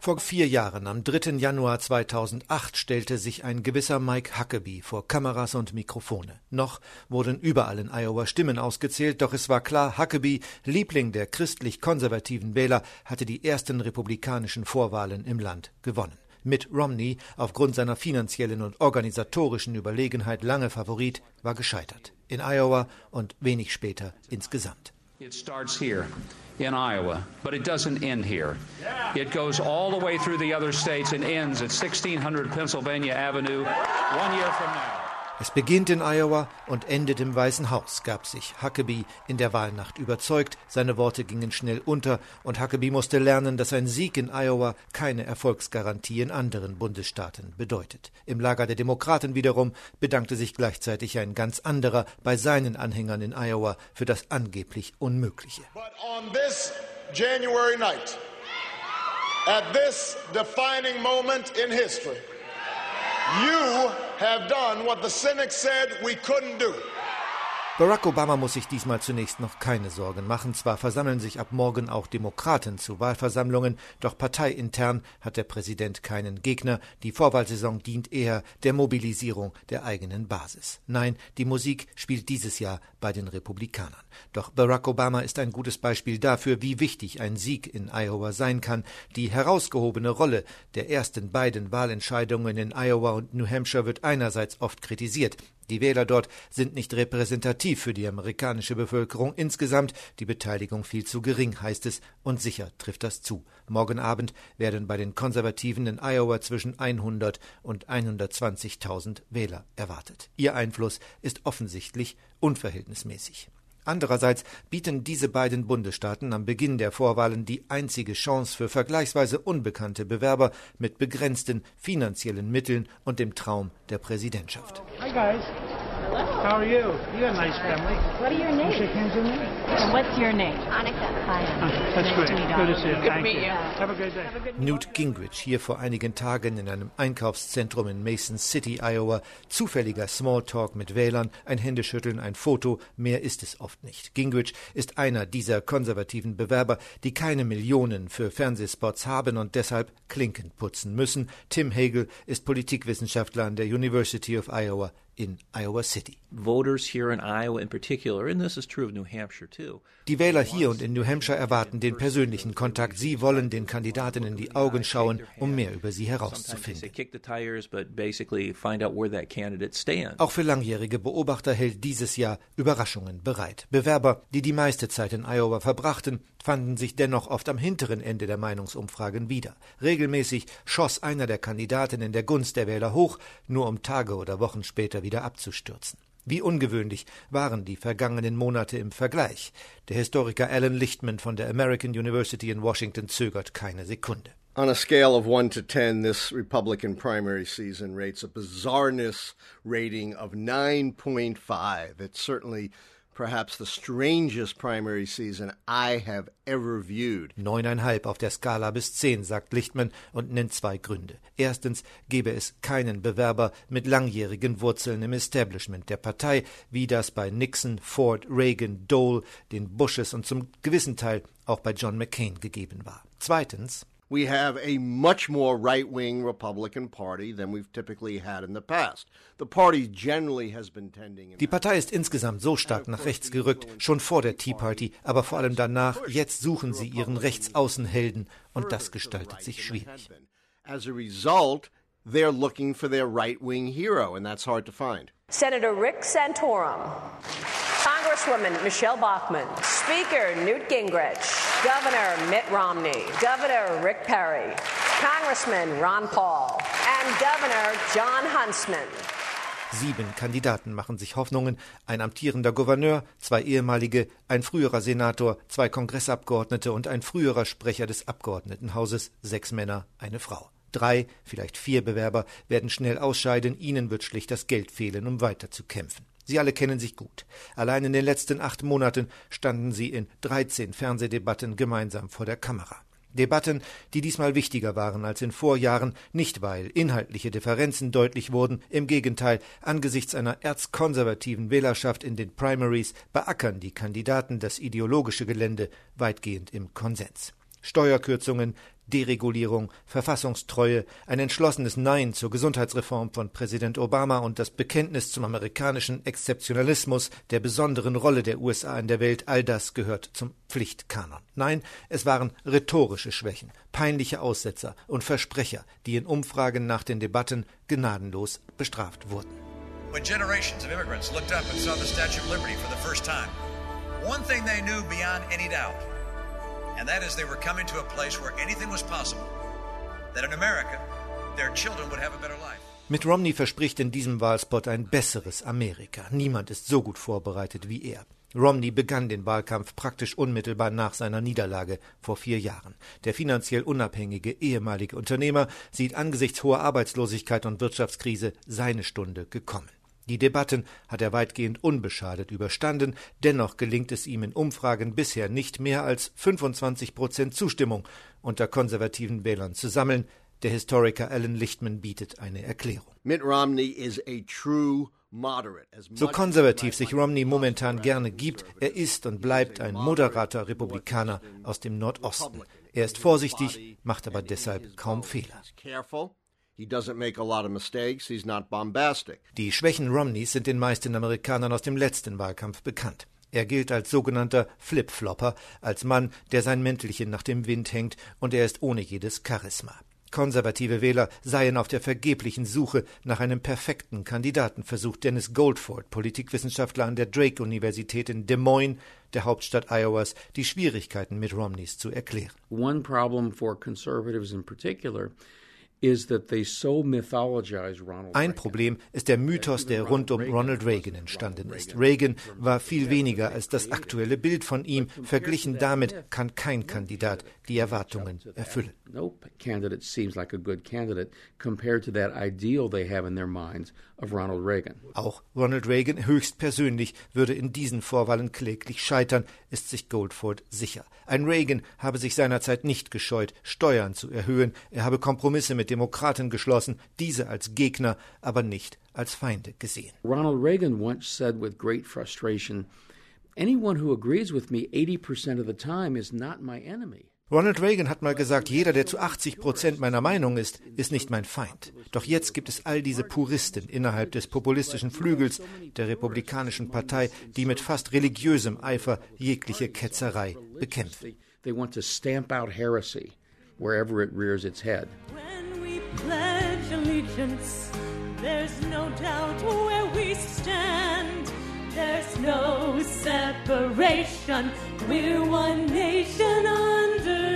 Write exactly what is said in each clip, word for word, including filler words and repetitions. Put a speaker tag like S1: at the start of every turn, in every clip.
S1: Vor vier Jahren, am dritten Januar zweitausendacht, stellte sich ein gewisser Mike Huckabee vor Kameras und Mikrofone. Noch wurden überall in Iowa Stimmen ausgezählt, doch es war klar, Huckabee, Liebling der christlich-konservativen Wähler, hatte die ersten republikanischen Vorwahlen im Land gewonnen. Mitt Romney, aufgrund seiner finanziellen und organisatorischen Überlegenheit lange Favorit, war gescheitert. In Iowa und wenig später insgesamt.
S2: It starts here in Iowa, but it doesn't end here. It goes all the way through the other states and ends at sixteen hundred Pennsylvania Avenue one year from now.
S1: Es beginnt in Iowa und endet im Weißen Haus, gab sich Huckabee in der Wahlnacht überzeugt. Seine Worte gingen schnell unter und Huckabee musste lernen, dass ein Sieg in Iowa keine Erfolgsgarantie in anderen Bundesstaaten bedeutet. Im Lager der Demokraten wiederum bedankte sich gleichzeitig ein ganz anderer bei seinen Anhängern in Iowa für das angeblich Unmögliche.
S3: But on this January night, at this defining moment in history, you have done what the cynics said we couldn't do.
S1: Barack Obama muss sich diesmal zunächst noch keine Sorgen machen. Zwar versammeln sich ab morgen auch Demokraten zu Wahlversammlungen, doch parteiintern hat der Präsident keinen Gegner. Die Vorwahlsaison dient eher der Mobilisierung der eigenen Basis. Nein, die Musik spielt dieses Jahr bei den Republikanern. Doch Barack Obama ist ein gutes Beispiel dafür, wie wichtig ein Sieg in Iowa sein kann. Die herausgehobene Rolle der ersten beiden Wahlentscheidungen in Iowa und New Hampshire wird einerseits oft kritisiert. Die Wähler dort sind nicht repräsentativ für die amerikanische Bevölkerung insgesamt, die Beteiligung viel zu gering, heißt es, und sicher trifft das zu. Morgen Abend werden bei den Konservativen in Iowa zwischen hundert und hundertzwanzigtausend Wähler erwartet. Ihr Einfluss ist offensichtlich unverhältnismäßig. Andererseits bieten diese beiden Bundesstaaten am Beginn der Vorwahlen die einzige Chance für vergleichsweise unbekannte Bewerber mit begrenzten finanziellen Mitteln und dem Traum der Präsidentschaft.
S4: Hi guys. Hello. How are you? You have a nice family.
S5: What are your names?
S4: You shake hands with me?
S5: And what's your name? Annika. Hi.
S4: Uh, that's great. Good to see you. Thank you. Have a good day.
S1: Newt Gingrich hier vor einigen Tagen in einem Einkaufszentrum in Mason City, Iowa. Zufälliger Smalltalk mit Wählern, ein Händeschütteln, ein Foto, mehr ist es oft nicht. Gingrich ist einer dieser konservativen Bewerber, die keine Millionen für Fernsehspots haben und deshalb Klinken putzen müssen. Tim Hagel ist Politikwissenschaftler an der University of Iowa in Iowa City.
S6: Voters here in Iowa in particular, and this is true of New Hampshire too.
S1: Die Wähler hier und in New Hampshire erwarten den persönlichen Kontakt. Sie wollen den Kandidaten in die Augen schauen, um mehr über sie herauszufinden. Auch für langjährige Beobachter hält dieses Jahr Überraschungen bereit. Bewerber, die die meiste Zeit in Iowa verbrachten, fanden sich dennoch oft am hinteren Ende der Meinungsumfragen wieder. Regelmäßig schoss einer der Kandidaten in der Gunst der Wähler hoch, nur um Tage oder Wochen später wieder abzustürzen. Wie ungewöhnlich waren die vergangenen Monate im Vergleich. Der Historiker Alan Lichtman von der American University in Washington zögert keine Sekunde.
S7: On a scale of one to ten, this Republican primary season rates a bizarreness rating of nine point five. It's certainly perhaps the strangest primary season I have ever viewed.
S1: Neuneinhalb auf der Skala bis zehn, sagt Lichtman und nennt zwei Gründe. Erstens gebe es keinen Bewerber mit langjährigen Wurzeln im Establishment der Partei, wie das bei Nixon, Ford, Reagan, Dole, den Bushes und zum gewissen Teil auch bei John McCain gegeben war. Zweitens:
S7: We have a much more right-wing Republican Party than we've typically had in the past. The party generally has been tending.
S1: Die Partei ist insgesamt so stark nach rechts gerückt, schon vor der Tea Party, aber vor allem danach. Jetzt suchen sie ihren Rechtsaußenhelden und das gestaltet sich schwierig.
S7: As a result, they're looking for their right-wing hero, and that's hard to find.
S8: Senator Rick Santorum, Congresswoman Michelle Bachmann, Speaker Newt Gingrich, Governor Mitt Romney, Governor Rick Perry, Congressman Ron Paul and Governor Jon Huntsman.
S1: Sieben Kandidaten machen sich Hoffnungen, ein amtierender Gouverneur, zwei ehemalige, ein früherer Senator, zwei Kongressabgeordnete und ein früherer Sprecher des Abgeordnetenhauses, sechs Männer, eine Frau. Drei, vielleicht vier Bewerber werden schnell ausscheiden, ihnen wird schlicht das Geld fehlen, um weiter zu kämpfen. Sie alle kennen sich gut. Allein in den letzten acht Monaten standen sie in dreizehn Fernsehdebatten gemeinsam vor der Kamera. Debatten, die diesmal wichtiger waren als in Vorjahren, nicht weil inhaltliche Differenzen deutlich wurden, im Gegenteil, angesichts einer erzkonservativen Wählerschaft in den Primaries beackern die Kandidaten das ideologische Gelände weitgehend im Konsens. Steuerkürzungen, Deregulierung, Verfassungstreue, ein entschlossenes Nein zur Gesundheitsreform von Präsident Obama und das Bekenntnis zum amerikanischen Exzeptionalismus, der besonderen Rolle der U S A in der Welt, all das gehört zum Pflichtkanon. Nein, es waren rhetorische Schwächen, peinliche Aussetzer und Versprecher, die in Umfragen nach den Debatten gnadenlos bestraft wurden.
S9: When generations of immigrants looked up and saw the Statue of Liberty for the first time, one thing they knew beyond any doubt, and that is they were coming to a place where anything was possible, that in America, their children would have a better life.
S1: Mitt Romney verspricht in diesem Wahlspot ein besseres Amerika. Niemand ist so gut vorbereitet wie er. Romney begann den Wahlkampf praktisch unmittelbar nach seiner Niederlage vor vier Jahren. Der finanziell unabhängige ehemalige Unternehmer sieht angesichts hoher Arbeitslosigkeit und Wirtschaftskrise seine Stunde gekommen. Die Debatten hat er weitgehend unbeschadet überstanden, dennoch gelingt es ihm in Umfragen bisher nicht mehr als fünfundzwanzig Prozent Zustimmung unter konservativen Wählern zu sammeln. Der Historiker Alan Lichtman bietet eine Erklärung.
S7: Mitt Romney is a true moderate.
S1: So konservativ sich Romney momentan gerne gibt, er ist und bleibt ein moderater Republikaner aus dem Nordosten. Er ist vorsichtig, macht aber deshalb kaum Fehler.
S7: He doesn't make a lot of mistakes. He's not bombastic.
S1: Die Schwächen Romneys sind den meisten Amerikanern aus dem letzten Wahlkampf bekannt. Er gilt als sogenannter Flip-Flopper, als Mann, der sein Mäntelchen nach dem Wind hängt, und er ist ohne jedes Charisma. Konservative Wähler seien auf der vergeblichen Suche nach einem perfekten Kandidaten, versucht Dennis Goldford, Politikwissenschaftler an der Drake-Universität in Des Moines, der Hauptstadt Iowas, die Schwierigkeiten mit Romneys zu erklären.
S10: One problem for conservatives in particular
S1: Ein Problem ist der Mythos, der rund um Ronald Reagan entstanden ist. Reagan war viel weniger als das aktuelle Bild von ihm. Verglichen damit kann kein Kandidat die Erwartungen erfüllen.
S10: No candidate seems like a good candidate compared to that ideal they have in their minds of Ronald Reagan.
S1: Auch Ronald Reagan höchstpersönlich würde in diesen Vorwahlen kläglich scheitern, ist sich Goldford sicher. Ein Reagan habe sich seinerzeit nicht gescheut, Steuern zu erhöhen. Er habe Kompromisse mit Demokraten geschlossen, diese als Gegner, aber nicht als Feinde gesehen.
S10: Ronald Reagan once said with great frustration, anyone who agrees with me eighty percent of the time is not my enemy.
S1: Ronald Reagan hat mal gesagt, jeder, der zu achtzig Prozent meiner Meinung ist, ist nicht mein Feind. Doch jetzt gibt es all diese Puristen innerhalb des populistischen Flügels der Republikanischen Partei, die mit fast religiösem Eifer jegliche Ketzerei bekämpfen.
S10: They want to stamp out heresy wherever it rears its head.
S11: When we pledge allegiance, there's no doubt where we stand. There's no separation. We're one nation under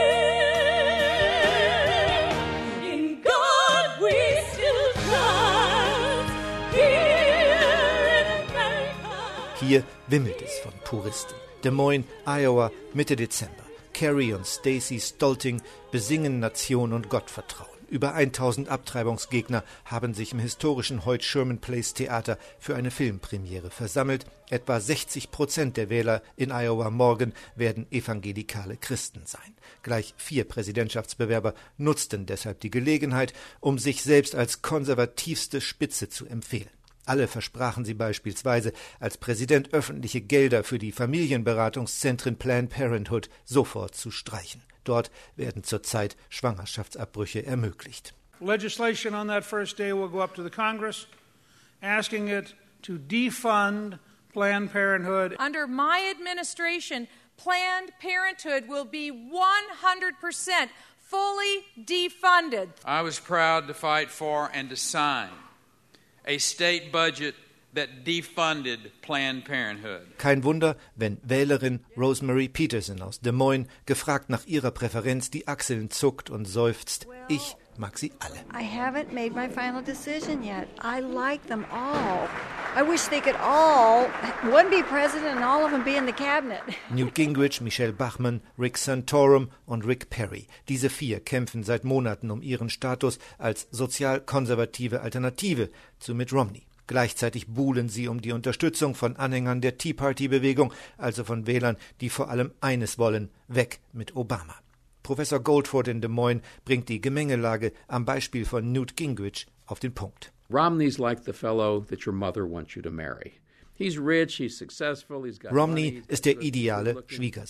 S11: Him. In God we still trust. Here in America.
S1: Hier wimmelt es von Puristen. Des Moines, Iowa, Mitte Dezember. Kerry und Stacey Stolting besingen Nation und Gottvertrauen. Über tausend Abtreibungsgegner haben sich im historischen Hoyt-Sherman-Place-Theater für eine Filmpremiere versammelt. Etwa sechzig Prozent der Wähler in Iowa morgen werden evangelikale Christen sein. Gleich vier Präsidentschaftsbewerber nutzten deshalb die Gelegenheit, um sich selbst als konservativste Spitze zu empfehlen. Alle versprachen sie beispielsweise, als Präsident öffentliche Gelder für die Familienberatungszentren Planned Parenthood sofort zu streichen. Dort werden zurzeit Schwangerschaftsabbrüche ermöglicht.
S4: Legislation on that first day will go up to the Congress, asking it to defund Planned Parenthood.
S12: Under my administration, Planned Parenthood will be one hundred percent fully defunded.
S13: I was proud to fight for and to sign a state budget that defunded Planned Parenthood.
S1: Kein Wunder, wenn Wählerin Rosemary Peterson aus Des Moines, gefragt nach ihrer Präferenz, die Achseln zuckt und seufzt. Ich mag sie alle.
S14: I haven't made my final decision yet. I like them all. I wish they could all, one be president and all of them be in the cabinet.
S1: Newt Gingrich, Michelle Bachmann, Rick Santorum und Rick Perry. Diese vier kämpfen seit Monaten um ihren Status als sozial-konservative Alternative zu Mitt Romney. Gleichzeitig buhlen sie um die Unterstützung von Anhängern der Tea Party-Bewegung, also von Wählern, die vor allem eines wollen: weg mit Obama. Professor Goldford in Des Moines bringt die Gemengelage am Beispiel von Newt Gingrich auf den Punkt.
S10: Romney's like the fellow that your mother wants you to marry. He's rich, he's successful, he's got
S1: Romney
S10: money,
S1: ist der ideale Schwiegersohn.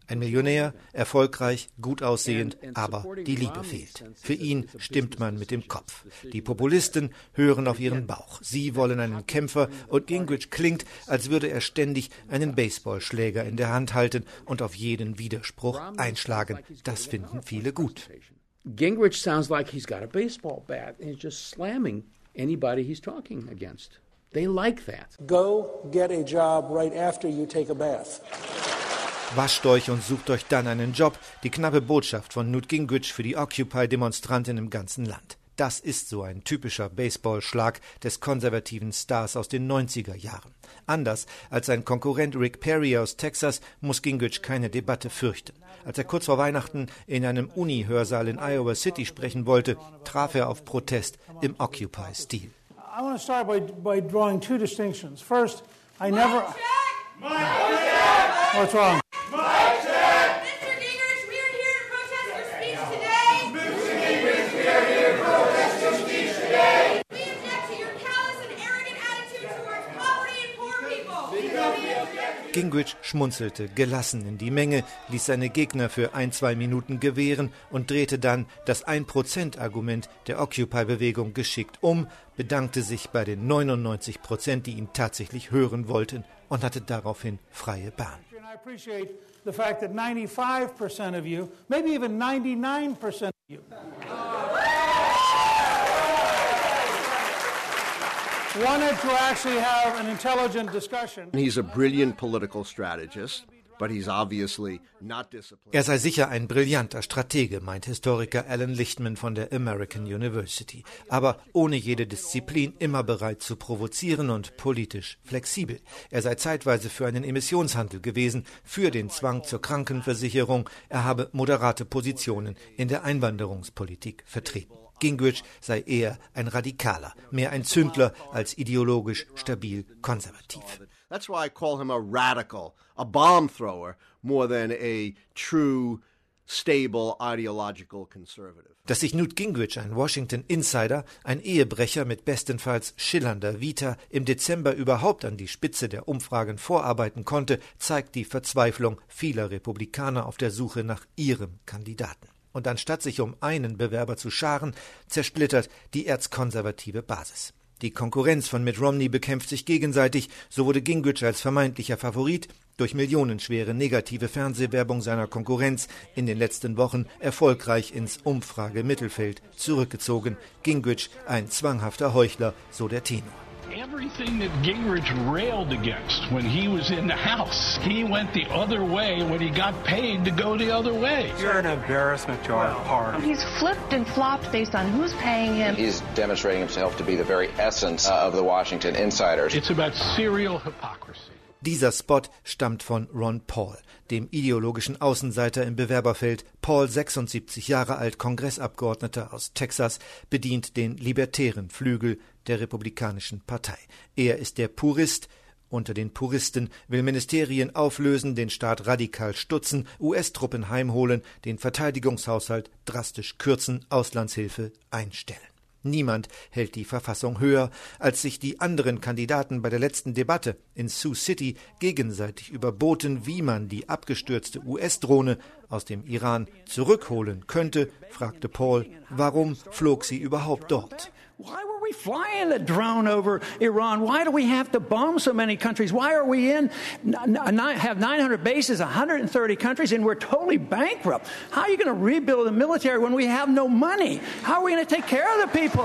S1: Ein Millionär, erfolgreich, gut aussehend, aber die Liebe fehlt. Für ihn stimmt man mit dem Kopf. Die Populisten hören auf ihren Bauch. Sie wollen einen Kämpfer und Gingrich klingt, als würde er ständig einen Baseballschläger in der Hand halten und auf jeden Widerspruch einschlagen. Das finden viele gut.
S10: Gingrich sounds like he's got a baseball bat and he's just slamming anybody he's talking against. They like that.
S15: Go get a job right after you take a bath.
S1: Wascht euch und sucht euch dann einen Job. Die knappe Botschaft von Newt Gingrich für die Occupy-Demonstranten im ganzen Land. Das ist so ein typischer Baseballschlag des konservativen Stars aus den neunziger Jahren. Anders als sein Konkurrent Rick Perry aus Texas muss Gingrich keine Debatte fürchten. Als er kurz vor Weihnachten in einem Uni-Hörsaal in Iowa City sprechen wollte, traf er auf Protest im Occupy-Stil.
S4: I want to start by, by drawing two distinctions. First, I never... Mike check! What's wrong?
S11: Mike check! Mister Gingrich, we are here to protest your speech today. Mister Gingrich, we are here to protest your speech today. We object to your callous and arrogant attitude towards poverty and poor people.
S1: Gingrich schmunzelte gelassen in die Menge, ließ seine Gegner für ein, zwei Minuten gewähren und drehte dann das ein-Prozent-Argument der Occupy-Bewegung geschickt um, bedankte sich bei den neunundneunzig Prozent, die ihn tatsächlich hören wollten, und hatte daraufhin freie Bahn.
S4: I appreciate the fact that ninety-five percent of you, maybe even ninety-nine percent of you, wanted to actually have an intelligent discussion.
S7: He's a brilliant political strategist, but he's obviously not disciplined.
S1: Er sei sicher ein brillanter Stratege, meint Historiker Alan Lichtman von der American University, aber ohne jede Disziplin, immer bereit zu provozieren und politisch flexibel. Er sei zeitweise für einen Emissionshandel gewesen, für den Zwang zur Krankenversicherung, er habe moderate Positionen in der Einwanderungspolitik vertreten. Gingrich sei eher ein Radikaler, mehr ein Zündler als ideologisch stabil konservativ.
S7: That's why I call him a radical, a bomb thrower, more than a true, stable, ideological conservative.
S1: Dass sich Newt Gingrich, ein Washington Insider, ein Ehebrecher mit bestenfalls schillernder Vita, im Dezember überhaupt an die Spitze der Umfragen vorarbeiten konnte, zeigt die Verzweiflung vieler Republikaner auf der Suche nach ihrem Kandidaten. Und anstatt sich um einen Bewerber zu scharen, zersplittert die erzkonservative Basis. Die Konkurrenz von Mitt Romney bekämpft sich gegenseitig, so wurde Gingrich als vermeintlicher Favorit durch millionenschwere negative Fernsehwerbung seiner Konkurrenz in den letzten Wochen erfolgreich ins Umfragemittelfeld zurückgezogen. Gingrich ein zwanghafter Heuchler, so der Tenor.
S16: Everything that Gingrich railed against when he was in the House, he went the other way when he got paid to go the other way.
S17: You're an embarrassment to our party.
S5: He's flipped and flopped based on who's paying him.
S18: He's demonstrating himself to be the very essence uh, of the Washington Insiders.
S16: It's about serial hypocrisy.
S1: Dieser Spot stammt von Ron Paul, dem ideologischen Außenseiter im Bewerberfeld. Paul, sechsundsiebzig Jahre alt, Kongressabgeordneter aus Texas, bedient den libertären Flügel der Republikanischen Partei. Er ist der Purist unter den Puristen, will Ministerien auflösen, den Staat radikal stutzen, U S-Truppen heimholen, den Verteidigungshaushalt drastisch kürzen, Auslandshilfe einstellen. Niemand hält die Verfassung höher, als sich die anderen Kandidaten bei der letzten Debatte in Sioux City gegenseitig überboten, wie man die abgestürzte U S-Drohne aus dem Iran zurückholen könnte, fragte Paul, warum flog sie überhaupt dort?
S19: Why were we flying the drone over Iran? Why do we have to bomb so many countries? Why are we in, have nine hundred bases, one hundred thirty countries, and we're totally bankrupt? How are you going to rebuild the military when we have no money? How are we going to take care of the people?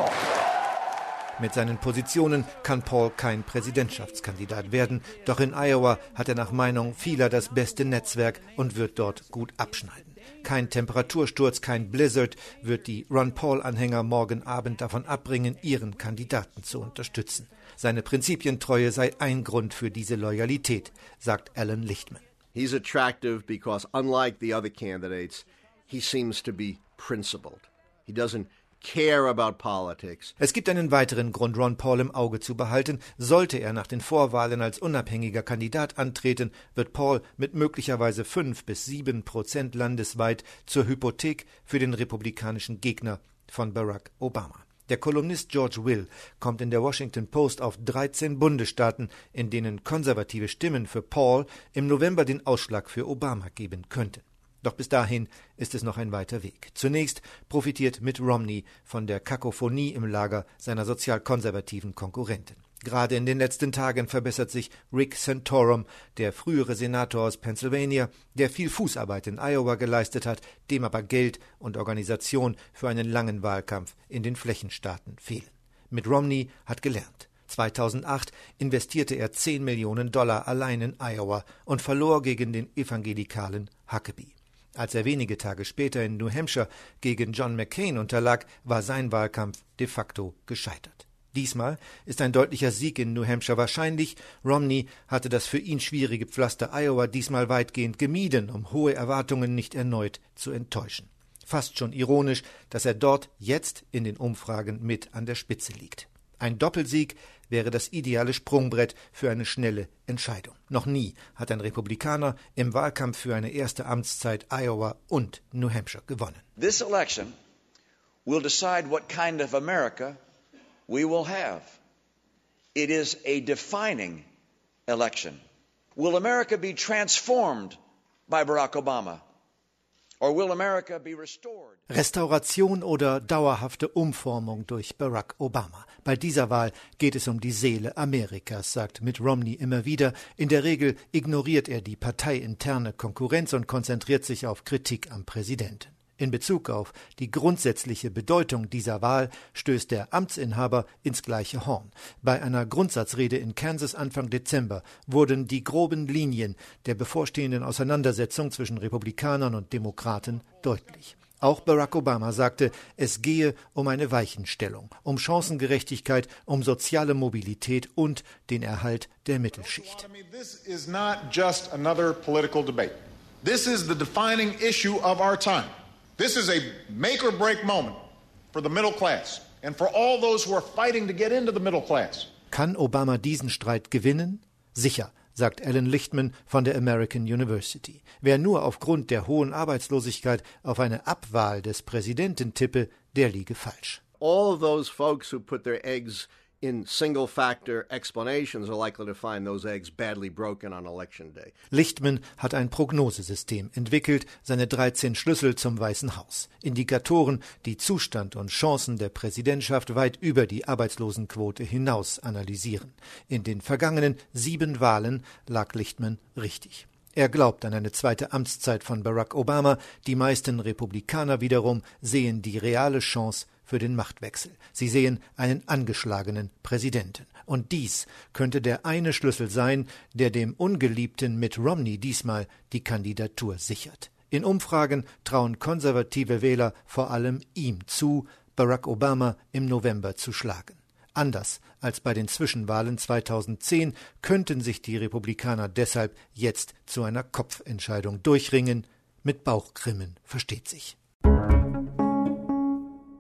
S1: Mit seinen Positionen kann Paul kein Präsidentschaftskandidat werden, doch in Iowa hat er nach Meinung vieler das beste Netzwerk und wird dort gut abschneiden. Kein Temperatursturz, kein Blizzard wird die Ron-Paul-Anhänger morgen Abend davon abbringen, ihren Kandidaten zu unterstützen. Seine Prinzipientreue sei ein Grund für diese Loyalität, sagt Alan Lichtman.
S7: He's attractive because, unlike the other candidates, he seems to be principled. He doesn't care about politics.
S1: Es gibt einen weiteren Grund, Ron Paul im Auge zu behalten. Sollte er nach den Vorwahlen als unabhängiger Kandidat antreten, wird Paul mit möglicherweise fünf bis sieben Prozent landesweit zur Hypothek für den republikanischen Gegner von Barack Obama. Der Kolumnist George Will kommt in der Washington Post auf dreizehn Bundesstaaten, in denen konservative Stimmen für Paul im November den Ausschlag für Obama geben könnten. Doch bis dahin ist es noch ein weiter Weg. Zunächst profitiert Mitt Romney von der Kakophonie im Lager seiner sozialkonservativen Konkurrenten. Gerade in den letzten Tagen verbessert sich Rick Santorum, der frühere Senator aus Pennsylvania, der viel Fußarbeit in Iowa geleistet hat, dem aber Geld und Organisation für einen langen Wahlkampf in den Flächenstaaten fehlen. Mitt Romney hat gelernt. zweitausendacht investierte er zehn Millionen Dollar allein in Iowa und verlor gegen den evangelikalen Huckabee. Als er wenige Tage später in New Hampshire gegen John McCain unterlag, war sein Wahlkampf de facto gescheitert. Diesmal ist ein deutlicher Sieg in New Hampshire wahrscheinlich. Romney hatte das für ihn schwierige Pflaster Iowa diesmal weitgehend gemieden, um hohe Erwartungen nicht erneut zu enttäuschen. Fast schon ironisch, dass er dort jetzt in den Umfragen mit an der Spitze liegt. Ein Doppelsieg wäre das ideale Sprungbrett für eine schnelle Entscheidung. Noch nie hat ein Republikaner im Wahlkampf für eine erste Amtszeit Iowa und New Hampshire gewonnen.
S9: This election will decide what kind of America we will have. It is a defining election. Will America be transformed by Barack Obama? Or will America be restored?
S1: Restauration oder dauerhafte Umformung durch Barack Obama. Bei dieser Wahl geht es um die Seele Amerikas, sagt Mitt Romney immer wieder. In der Regel ignoriert er die parteiinterne Konkurrenz und konzentriert sich auf Kritik am Präsidenten. In Bezug auf die grundsätzliche Bedeutung dieser Wahl stößt der Amtsinhaber ins gleiche Horn. Bei einer Grundsatzrede in Kansas Anfang Dezember wurden die groben Linien der bevorstehenden Auseinandersetzung zwischen Republikanern und Demokraten deutlich. Auch Barack Obama sagte, es gehe um eine Weichenstellung, um Chancengerechtigkeit, um soziale Mobilität und den Erhalt der Mittelschicht.
S3: This is not just another political debate. This is the defining issue of our time. This is a make-or-break moment for the middle class and for all those who are fighting to get into the middle class.
S1: Kann Obama diesen Streit gewinnen? Sicher, sagt Alan Lichtman von der American University. Wer nur aufgrund der hohen Arbeitslosigkeit auf eine Abwahl des Präsidenten tippe, der liege falsch.
S7: All of those folks who put their eggs in single-factor explanations are likely to find those eggs badly broken on election day.
S1: Lichtman hat ein Prognosesystem entwickelt, seine dreizehn Schlüssel zum Weißen Haus. Indikatoren, die Zustand und Chancen der Präsidentschaft weit über die Arbeitslosenquote hinaus analysieren. In den vergangenen sieben Wahlen lag Lichtman richtig. Er glaubt an eine zweite Amtszeit von Barack Obama. Die meisten Republikaner wiederum sehen die reale Chance für den Machtwechsel. Sie sehen einen angeschlagenen Präsidenten. Und dies könnte der eine Schlüssel sein, der dem ungeliebten Mitt Romney diesmal die Kandidatur sichert. In Umfragen trauen konservative Wähler vor allem ihm zu, Barack Obama im November zu schlagen. Anders als bei den Zwischenwahlen zweitausendzehn könnten sich die Republikaner deshalb jetzt zu einer Kopfentscheidung durchringen. Mit Bauchgrimmen, versteht sich.